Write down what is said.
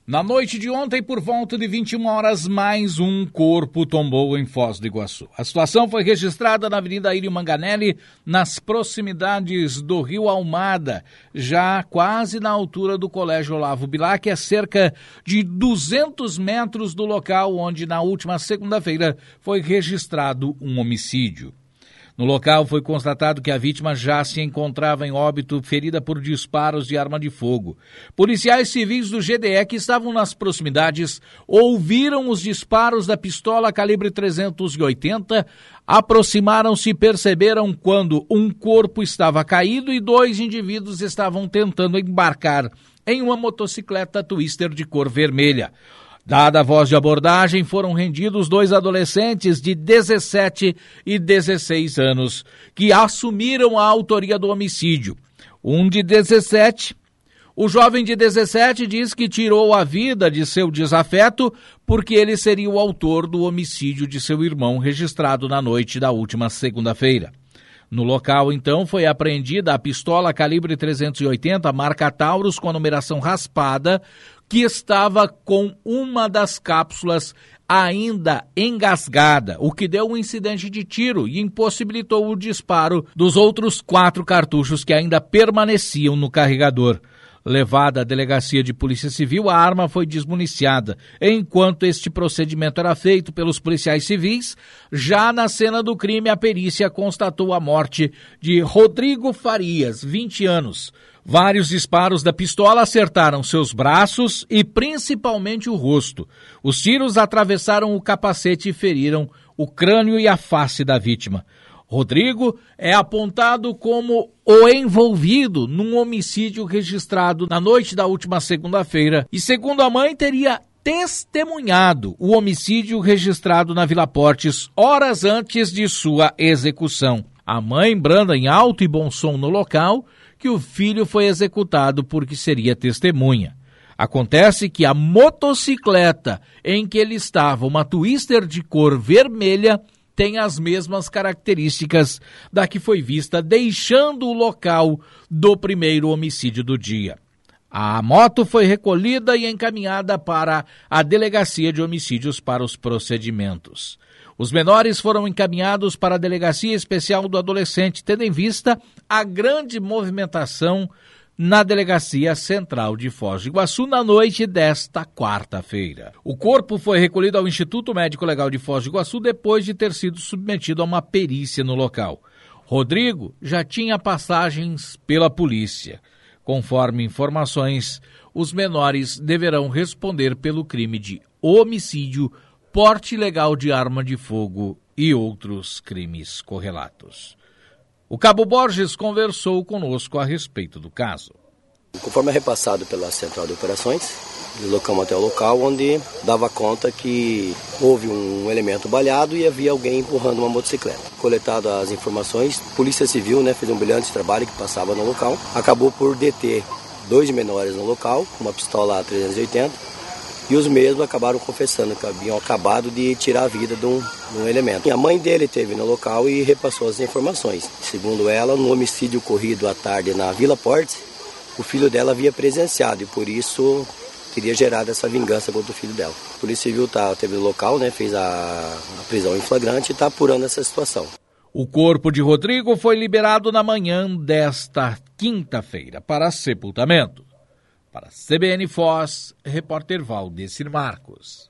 Na noite de ontem, por volta de 21 horas, mais um corpo tombou em Foz do Iguaçu. A situação foi registrada na Avenida Írio Manganelli, nas proximidades do Rio Almada, já quase na altura do Colégio Olavo Bilac, a cerca de 200 metros do local onde, na última segunda-feira, foi registrado um homicídio. No local foi constatado que a vítima já se encontrava em óbito, ferida por disparos de arma de fogo. Policiais civis do GDE que estavam nas proximidades ouviram os disparos da pistola calibre 380, aproximaram-se e perceberam quando um corpo estava caído e 2 indivíduos estavam tentando embarcar em uma motocicleta Twister de cor vermelha. Dada a voz de abordagem, foram rendidos 2 adolescentes de 17 e 16 anos, que assumiram a autoria do homicídio. Um de 17, o jovem de 17 diz que tirou a vida de seu desafeto porque ele seria o autor do homicídio de seu irmão registrado na noite da última segunda-feira. No local, então, foi apreendida a pistola calibre 380, marca Taurus, com a numeração raspada, que estava com uma das cápsulas ainda engasgada, o que deu um incidente de tiro e impossibilitou o disparo dos outros 4 cartuchos que ainda permaneciam no carregador. Levada à delegacia de polícia civil, a arma foi desmuniciada. Enquanto este procedimento era feito pelos policiais civis, já na cena do crime, a perícia constatou a morte de Rodrigo Farias, 20 anos. Vários disparos da pistola acertaram seus braços e principalmente o rosto. Os tiros atravessaram o capacete e feriram o crânio e a face da vítima. Rodrigo é apontado como o envolvido num homicídio registrado na noite da última segunda-feira e, segundo a mãe, teria testemunhado o homicídio registrado na Vila Portes horas antes de sua execução. A mãe branda em alto e bom som no local que o filho foi executado porque seria testemunha. Acontece que a motocicleta em que ele estava, uma Twister de cor vermelha, tem as mesmas características da que foi vista deixando o local do primeiro homicídio do dia. A moto foi recolhida e encaminhada para a Delegacia de Homicídios para os procedimentos. Os menores foram encaminhados para a Delegacia Especial do Adolescente, tendo em vista a grande movimentação na Delegacia Central de Foz do Iguaçu na noite desta quarta-feira. O corpo foi recolhido ao Instituto Médico Legal de Foz do Iguaçu depois de ter sido submetido a uma perícia no local. Rodrigo já tinha passagens pela polícia. Conforme informações, os menores deverão responder pelo crime de homicídio, porte ilegal de arma de fogo e outros crimes correlatos. O Cabo Borges conversou conosco a respeito do caso. Conforme é repassado pela Central de Operações, deslocamos até o local onde dava conta que houve um elemento baleado e havia alguém empurrando uma motocicleta. Coletadas as informações, Polícia Civil fez um brilhante trabalho que passava no local, acabou por deter 2 menores no local, uma pistola 380, e os mesmos acabaram confessando que haviam acabado de tirar a vida de um elemento. E a mãe dele esteve no local e repassou as informações. Segundo ela, no homicídio ocorrido à tarde na Vila Portes, o filho dela havia presenciado e por isso teria gerado essa vingança contra o filho dela. A Polícia Civil esteve no local, fez a prisão em flagrante e está apurando essa situação. O corpo de Rodrigo foi liberado na manhã desta quinta-feira para sepultamento. Para CBN Foz, repórter Valdecir Marcos.